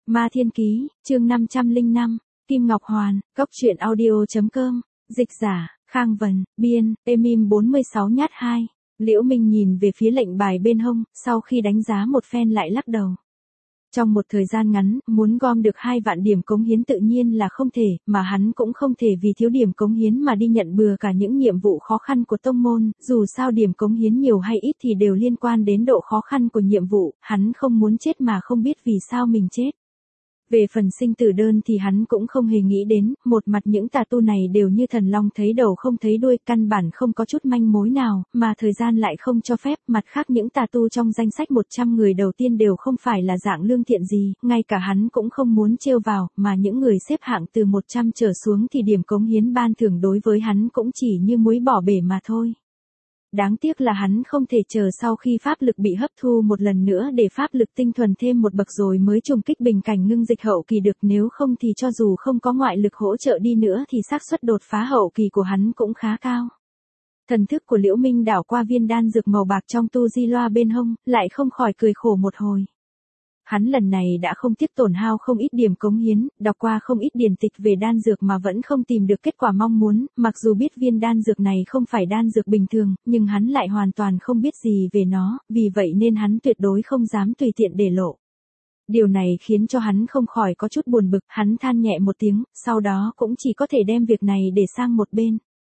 Ma Thiên Ký, chương 505, Kim Ngọc Hoàn, Cốc truyện audio.com, dịch giả, Khang Vân, biên, Emim 46 nhát 2. Liễu Minh nhìn về phía lệnh bài bên hông, sau khi đánh giá một phen lại lắc đầu. Trong một thời gian ngắn, muốn gom được 2 vạn điểm cống hiến tự nhiên là không thể, mà hắn cũng không thể vì thiếu điểm cống hiến mà đi nhận bừa cả những nhiệm vụ khó khăn của tông môn, dù sao điểm cống hiến nhiều hay ít thì đều liên quan đến độ khó khăn của nhiệm vụ, hắn không muốn chết mà không biết vì sao mình chết. Về phần sinh tử đơn thì hắn cũng không hề nghĩ đến, một mặt những tà tu này đều như thần long thấy đầu không thấy đuôi, căn bản không có chút manh mối nào, mà thời gian lại không cho phép, mặt khác những tà tu trong danh sách 100 người đầu tiên đều không phải là dạng lương thiện gì, ngay cả hắn cũng không muốn trêu vào, mà những người xếp hạng từ 100 trở xuống thì điểm cống hiến ban thưởng đối với hắn cũng chỉ như muối bỏ bể mà thôi. Đáng tiếc là hắn không thể chờ sau khi pháp lực bị hấp thu một lần nữa để pháp lực tinh thuần thêm một bậc rồi mới trùng kích bình cảnh ngưng dịch hậu kỳ được, nếu không thì cho dù không có ngoại lực hỗ trợ đi nữa thì xác suất đột phá hậu kỳ của hắn cũng khá cao. Thần thức của Liễu Minh đảo qua viên đan dược màu bạc trong tu di loa bên hông, lại không khỏi cười khổ một hồi. Hắn lần này đã không tiếc tổn hao không ít điểm cống hiến, đọc qua không ít điển tịch về đan dược mà vẫn không tìm được kết quả mong muốn, mặc dù biết viên đan dược này không phải đan dược bình thường, nhưng hắn lại hoàn toàn không biết gì về nó, vì vậy nên hắn tuyệt đối không dám tùy tiện để lộ. Điều này khiến cho hắn không khỏi có chút buồn bực, hắn than nhẹ một tiếng, sau đó cũng chỉ có thể đem việc này để sang một bên.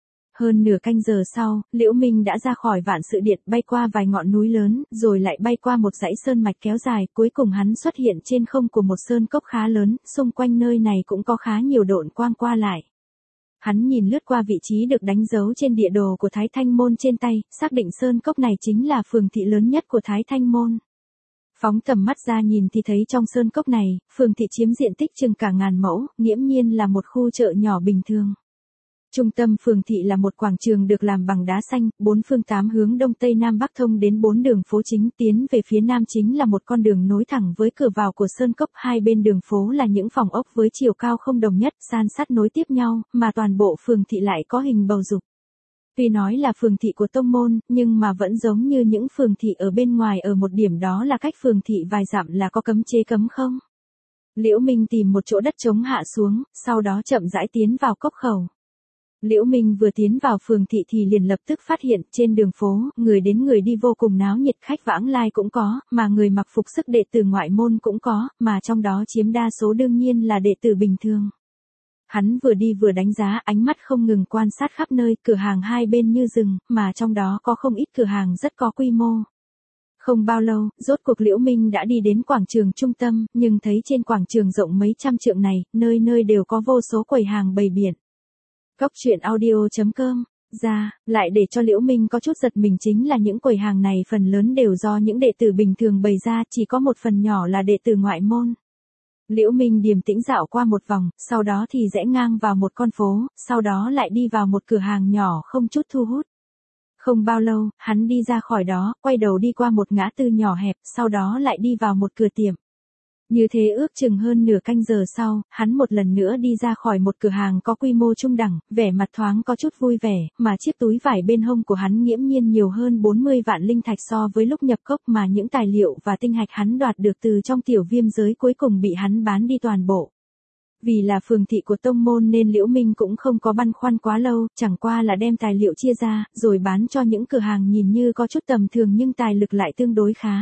Hơn nửa canh giờ sau, Liễu Minh đã ra khỏi Vạn Sự Điện, bay qua vài ngọn núi lớn, rồi lại bay qua một dãy sơn mạch kéo dài, cuối cùng hắn xuất hiện trên không của một sơn cốc khá lớn, xung quanh nơi này cũng có khá nhiều độn quang qua lại. Hắn nhìn lướt qua vị trí được đánh dấu trên địa đồ của Thái Thanh Môn trên tay, xác định sơn cốc này chính là phường thị lớn nhất của Thái Thanh Môn. Phóng tầm mắt ra nhìn thì thấy trong sơn cốc này, phường thị chiếm diện tích chừng cả ngàn mẫu, nghiễm nhiên là một khu chợ nhỏ bình thường. Trung tâm phường thị là một quảng trường được làm bằng đá xanh, 4 phương 8 hướng đông tây nam bắc thông đến 4 đường phố chính, tiến về phía nam chính là một con đường nối thẳng với cửa vào của sơn cốc, hai bên đường phố là những phòng ốc với chiều cao không đồng nhất, san sát nối tiếp nhau, mà toàn bộ phường thị lại có hình bầu dục. Tuy nói là phường thị của tông môn, nhưng mà vẫn giống như những phường thị ở bên ngoài ở một điểm, đó là cách phường thị vài dặm là có cấm chế cấm không. Liễu Minh tìm một chỗ đất trống hạ xuống, sau đó chậm rãi tiến vào cốc khẩu. Liễu Minh vừa tiến vào phường thị thì liền lập tức phát hiện trên đường phố, người đến người đi vô cùng náo nhiệt, khách vãng lai cũng có, mà người mặc phục sức đệ tử ngoại môn cũng có, mà trong đó chiếm đa số đương nhiên là đệ tử bình thường. Hắn vừa đi vừa đánh giá, ánh mắt không ngừng quan sát khắp nơi, cửa hàng hai bên như rừng, mà trong đó có không ít cửa hàng rất có quy mô. Không bao lâu, rốt cuộc Liễu Minh đã đi đến quảng trường trung tâm, nhưng thấy trên quảng trường rộng mấy trăm trượng này, nơi nơi đều có vô số quầy hàng bày biện. Cốc truyện audio.com, lại để cho Liễu Minh có chút giật mình chính là những quầy hàng này phần lớn đều do những đệ tử bình thường bày ra, chỉ có một phần nhỏ là đệ tử ngoại môn. Liễu Minh điềm tĩnh dạo qua một vòng, sau đó thì rẽ ngang vào một con phố, sau đó lại đi vào một cửa hàng nhỏ không chút thu hút. Không bao lâu, hắn đi ra khỏi đó, quay đầu đi qua một ngã tư nhỏ hẹp, sau đó lại đi vào một cửa tiệm. Như thế ước chừng hơn nửa canh giờ sau, hắn một lần nữa đi ra khỏi một cửa hàng có quy mô trung đẳng, vẻ mặt thoáng có chút vui vẻ, mà chiếc túi vải bên hông của hắn nghiễm nhiên nhiều hơn 40 vạn linh thạch so với lúc nhập cốc, mà những tài liệu và tinh hạch hắn đoạt được từ trong tiểu viêm giới cuối cùng bị hắn bán đi toàn bộ. Vì là phường thị của tông môn nên Liễu Minh cũng không có băn khoăn quá lâu, chẳng qua là đem tài liệu chia ra, rồi bán cho những cửa hàng nhìn như có chút tầm thường nhưng tài lực lại tương đối khá.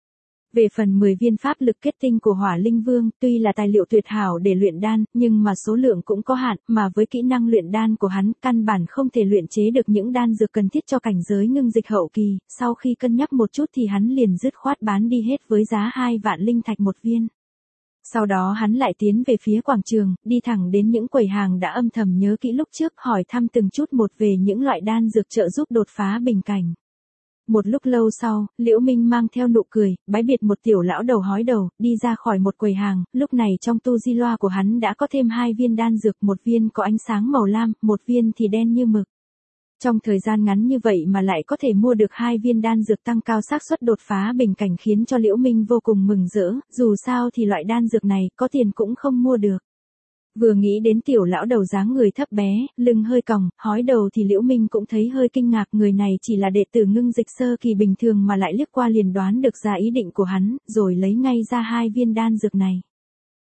Về phần 10 viên pháp lực kết tinh của Hỏa Linh Vương, tuy là tài liệu tuyệt hảo để luyện đan, nhưng mà số lượng cũng có hạn, mà với kỹ năng luyện đan của hắn, căn bản không thể luyện chế được những đan dược cần thiết cho cảnh giới ngưng dịch hậu kỳ, sau khi cân nhắc một chút thì hắn liền dứt khoát bán đi hết với giá 2 vạn linh thạch một viên. Sau đó hắn lại tiến về phía quảng trường, đi thẳng đến những quầy hàng đã âm thầm nhớ kỹ lúc trước, hỏi thăm từng chút một về những loại đan dược trợ giúp đột phá bình cảnh. Một lúc lâu sau, Liễu Minh mang theo nụ cười, bái biệt một tiểu lão đầu hói đầu, đi ra khỏi một quầy hàng, lúc này trong tu di loa của hắn đã có thêm 2 viên đan dược, một viên có ánh sáng màu lam, một viên thì đen như mực. Trong thời gian ngắn như vậy mà lại có thể mua được 2 viên đan dược tăng cao xác suất đột phá bình cảnh khiến cho Liễu Minh vô cùng mừng rỡ, dù sao thì loại đan dược này có tiền cũng không mua được. Vừa nghĩ đến tiểu lão đầu dáng người thấp bé, lưng hơi còng, hói đầu thì Liễu Minh cũng thấy hơi kinh ngạc, người này chỉ là đệ tử ngưng dịch sơ kỳ bình thường mà lại liếc qua liền đoán được ra ý định của hắn, rồi lấy ngay ra 2 viên đan dược này.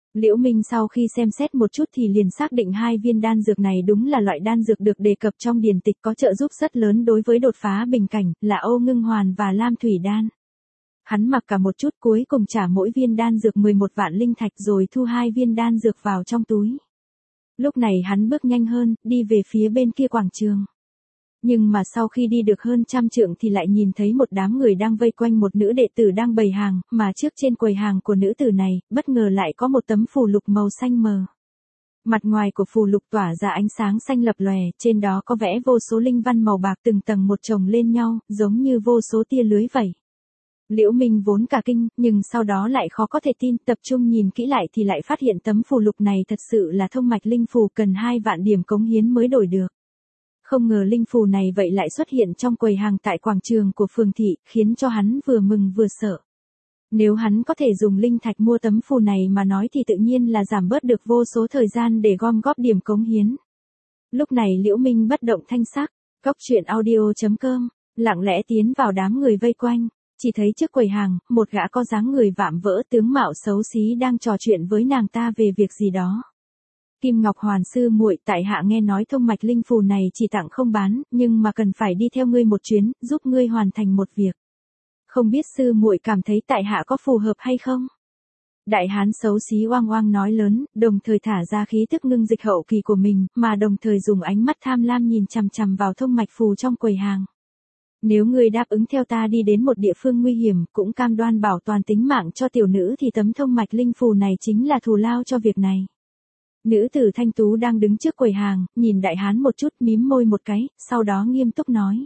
Liễu Minh sau khi xem xét một chút thì liền xác định hai viên đan dược này đúng là loại đan dược được đề cập trong điển tịch có trợ giúp rất lớn đối với đột phá bình cảnh, là Ô Ngưng Hoàn và Lam Thủy Đan. Hắn mặc cả một chút cuối cùng trả mỗi viên đan dược 11 vạn linh thạch rồi thu hai viên đan dược vào trong túi. Lúc này hắn bước nhanh hơn, đi về phía bên kia quảng trường. Nhưng mà sau khi đi được hơn 100 trượng thì lại nhìn thấy một đám người đang vây quanh một nữ đệ tử đang bày hàng, mà trước trên quầy hàng của nữ tử này, bất ngờ lại có một tấm phù lục màu xanh mờ. Mặt ngoài của phù lục tỏa ra ánh sáng xanh lập lòe, trên đó có vẽ vô số linh văn màu bạc từng tầng một chồng lên nhau, giống như vô số tia lưới vậy. Liễu Minh vốn cả kinh, nhưng sau đó lại khó có thể tin, tập trung nhìn kỹ lại thì lại phát hiện tấm phù lục này thật sự là thông mạch linh phù cần 2 vạn điểm cống hiến mới đổi được. Không ngờ linh phù này vậy lại xuất hiện trong quầy hàng tại quảng trường của phường thị, khiến cho hắn vừa mừng vừa sợ. Nếu hắn có thể dùng linh thạch mua tấm phù này mà nói thì tự nhiên là giảm bớt được vô số thời gian để gom góp điểm cống hiến. Lúc này Liễu Minh bất động thanh sắc, coctruyện.audio.com, lặng lẽ tiến vào đám người vây quanh, chỉ thấy trước quầy hàng, một gã có dáng người vạm vỡ tướng mạo xấu xí đang trò chuyện với nàng ta về việc gì đó. Kim Ngọc Hoàn sư muội, tại hạ nghe nói thông mạch linh phù này chỉ tặng không bán, nhưng mà cần phải đi theo ngươi một chuyến, giúp ngươi hoàn thành một việc. Không biết sư muội cảm thấy tại hạ có phù hợp hay không? Đại hán xấu xí oang oang nói lớn, đồng thời thả ra khí tức ngưng dịch hậu kỳ của mình, mà đồng thời dùng ánh mắt tham lam nhìn chằm chằm vào thông mạch phù trong quầy hàng. Nếu ngươi đáp ứng theo ta đi đến một địa phương nguy hiểm, cũng cam đoan bảo toàn tính mạng cho tiểu nữ thì tấm thông mạch linh phù này chính là thù lao cho việc này. Nữ tử thanh tú đang đứng trước quầy hàng, nhìn đại hán một chút, mím môi một cái, sau đó nghiêm túc nói.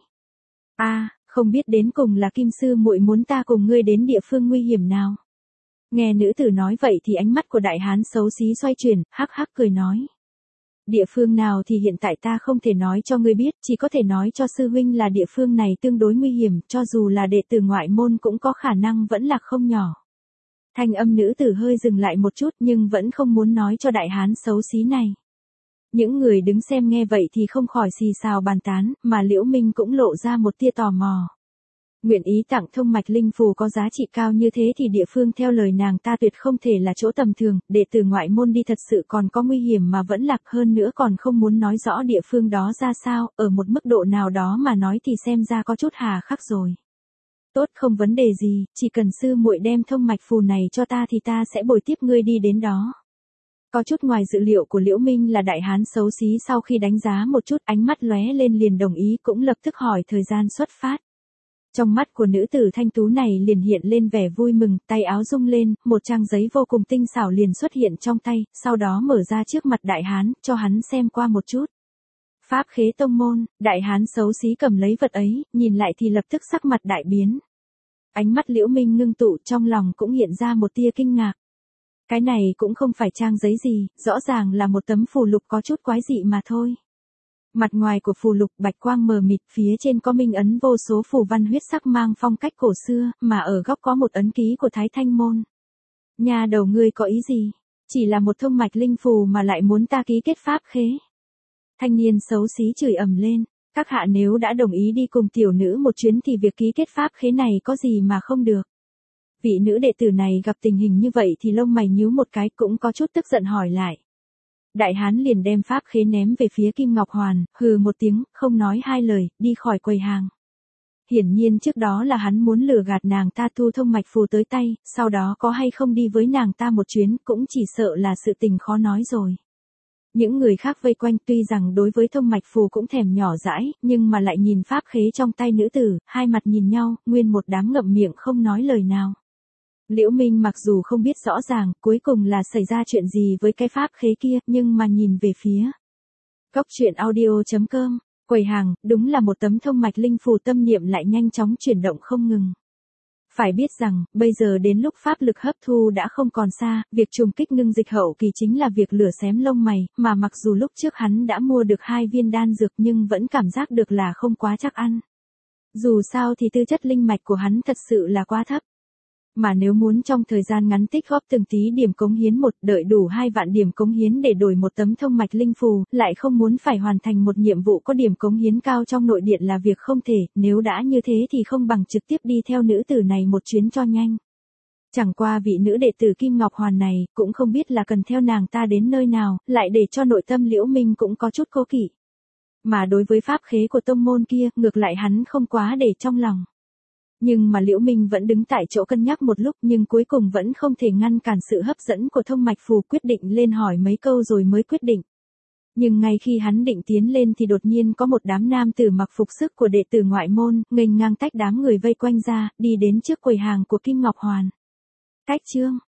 Không biết đến cùng là Kim sư muội muốn ta cùng ngươi đến địa phương nguy hiểm nào? Nghe nữ tử nói vậy thì ánh mắt của đại hán xấu xí xoay chuyển, hắc hắc cười nói. Địa phương nào thì hiện tại ta không thể nói cho ngươi biết, chỉ có thể nói cho sư huynh là địa phương này tương đối nguy hiểm, cho dù là đệ tử ngoại môn cũng có khả năng vẫn là không nhỏ. Thanh âm nữ tử hơi dừng lại một chút nhưng vẫn không muốn nói cho đại hán xấu xí này. Những người đứng xem nghe vậy thì không khỏi xì xào bàn tán, mà Liễu Minh cũng lộ ra một tia tò mò. Nguyện ý tặng thông mạch linh phù có giá trị cao như thế thì địa phương theo lời nàng ta tuyệt không thể là chỗ tầm thường, đệ tử ngoại môn đi thật sự còn có nguy hiểm mà vẫn lạc, hơn nữa còn không muốn nói rõ địa phương đó ra sao, ở một mức độ nào đó mà nói thì xem ra có chút hà khắc rồi. Tốt, không vấn đề gì, chỉ cần sư muội đem thông mạch phù này cho ta thì ta sẽ bồi tiếp ngươi đi đến đó. Có chút ngoài dự liệu của Liễu Minh là đại hán xấu xí sau khi đánh giá một chút ánh mắt lóe lên liền đồng ý, cũng lập tức hỏi thời gian xuất phát. Trong mắt của nữ tử thanh tú này liền hiện lên vẻ vui mừng, tay áo rung lên, một trang giấy vô cùng tinh xảo liền xuất hiện trong tay, sau đó mở ra trước mặt đại hán, cho hắn xem qua một chút. Pháp khế tông môn, đại hán xấu xí cầm lấy vật ấy, nhìn lại thì lập tức sắc mặt đại biến. Ánh mắt Liễu Minh ngưng tụ, trong lòng cũng hiện ra một tia kinh ngạc. Cái này cũng không phải trang giấy gì, rõ ràng là một tấm phù lục có chút quái dị mà thôi. Mặt ngoài của phù lục bạch quang mờ mịt, phía trên có minh ấn vô số phù văn huyết sắc mang phong cách cổ xưa, mà ở góc có một ấn ký của Thái Thanh môn. Nhà đầu ngươi có ý gì? Chỉ là một thông mạch linh phù mà lại muốn ta ký kết pháp khế. Thanh niên xấu xí chửi ầm lên, các hạ nếu đã đồng ý đi cùng tiểu nữ một chuyến thì việc ký kết pháp khế này có gì mà không được. Vị nữ đệ tử này gặp tình hình như vậy thì lông mày nhíu một cái, cũng có chút tức giận hỏi lại. Đại hán liền đem pháp khế ném về phía Kim Ngọc Hoàn, hừ một tiếng, không nói hai lời, đi khỏi quầy hàng. Hiển nhiên trước đó là hắn muốn lừa gạt nàng ta thu thông mạch phù tới tay, sau đó có hay không đi với nàng ta một chuyến cũng chỉ sợ là sự tình khó nói rồi. Những người khác vây quanh tuy rằng đối với thông mạch phù cũng thèm nhỏ dãi, nhưng mà lại nhìn pháp khế trong tay nữ tử, hai mặt nhìn nhau, nguyên một đám ngậm miệng không nói lời nào. Liễu Minh mặc dù không biết rõ ràng cuối cùng là xảy ra chuyện gì với cái pháp khế kia, nhưng mà nhìn về phía coctruyện.audio.com, quầy hàng, đúng là một tấm thông mạch linh phù, tâm niệm lại nhanh chóng chuyển động không ngừng. Phải biết rằng, bây giờ đến lúc pháp lực hấp thu đã không còn xa, việc trùng kích ngưng dịch hậu kỳ chính là việc lửa xém lông mày, mà mặc dù lúc trước hắn đã mua được 2 viên đan dược nhưng vẫn cảm giác được là không quá chắc ăn. Dù sao thì tư chất linh mạch của hắn thật sự là quá thấp. Mà nếu muốn trong thời gian ngắn tích góp từng tí điểm cống hiến đợi đủ 2 vạn điểm cống hiến để đổi một tấm thông mạch linh phù, lại không muốn phải hoàn thành một nhiệm vụ có điểm cống hiến cao trong nội điện là việc không thể, nếu đã như thế thì không bằng trực tiếp đi theo nữ tử này một chuyến cho nhanh. Chẳng qua vị nữ đệ tử Kim Ngọc Hoàn này, cũng không biết là cần theo nàng ta đến nơi nào, lại để cho nội tâm Liễu Minh cũng có chút cố kỵ. Mà đối với pháp khế của tông môn kia, ngược lại hắn không quá để trong lòng. Nhưng mà Liễu Minh vẫn đứng tại chỗ cân nhắc một lúc, nhưng cuối cùng vẫn không thể ngăn cản sự hấp dẫn của Thông Mạch Phù, quyết định lên hỏi mấy câu rồi mới quyết định. Nhưng ngay khi hắn định tiến lên thì đột nhiên có một đám nam tử mặc phục sức của đệ tử ngoại môn, nghênh ngang tách đám người vây quanh ra, đi đến trước quầy hàng của Kim Ngọc Hoàn. Cách chương